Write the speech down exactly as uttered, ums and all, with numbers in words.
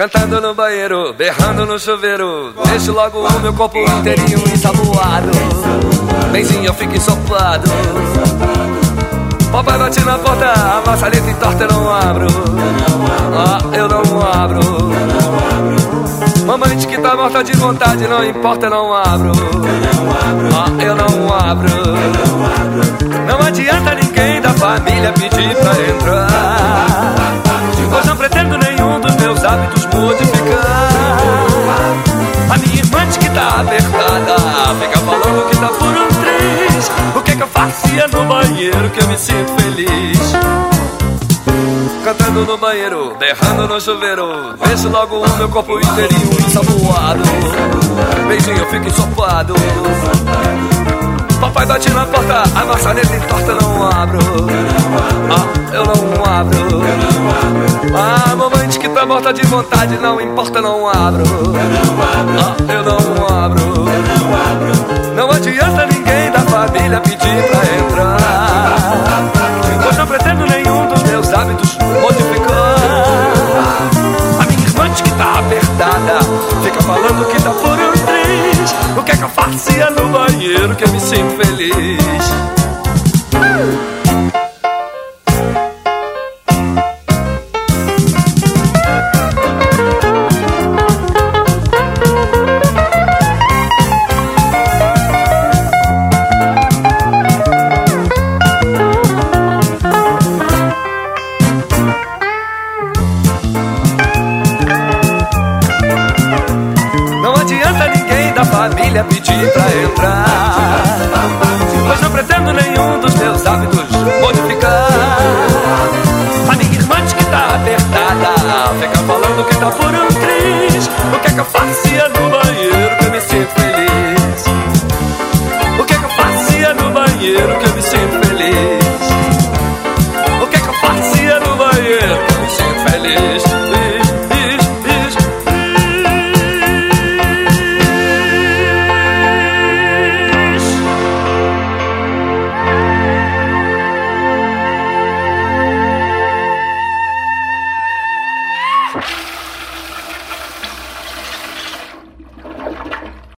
Cantando no banheiro, berrando no chuveiro, deixo logo o meu corpo inteirinho ensaboado. Benzinho, eu fico ensopado. Papai bate na porta, a maçaneta entorta, eu não abro. Ah, eu não abro. Mamãe diz que tá morta de vontade, não importa, eu não abro. Ah, eu não abro. Não adianta ninguém da família pedir pra entrar, pois não pretendo nenhum dos meus hábitos modificar. A minha irmã diz que tá apertada, fica falando que tá por um triz. O que que eu fazia no banheiro que eu me sinto feliz? Cantando no banheiro, berrando no chuveiro, deixo logo o meu corpo inteirinho ensaboado. Beijinho, eu fico ensopado. Papai bate na porta, a maçaneta entorta, não abro. Ah, eu não abro. Ah, mamãe diz que tá morta de vontade, não importa, não abro. Ah, eu não abro. Não adianta ninguém da família pedir pra entrar, pois não pretendo nenhum dos meus hábitos modificar. A minha irmã diz que tá apertada, fica falando que tá por um triz. O que é que eu fazia no banheiro que eu me sinto feliz? Família pedir pra entrar, pois não pretendo nenhum dos meus hábitos modificar. A minha irmã diz que tá apertada, fica falando que tá por um triz. O que é que eu fazia no banheiro que eu me sinto feliz? O que é que eu fazia no banheiro que eu me sinto feliz?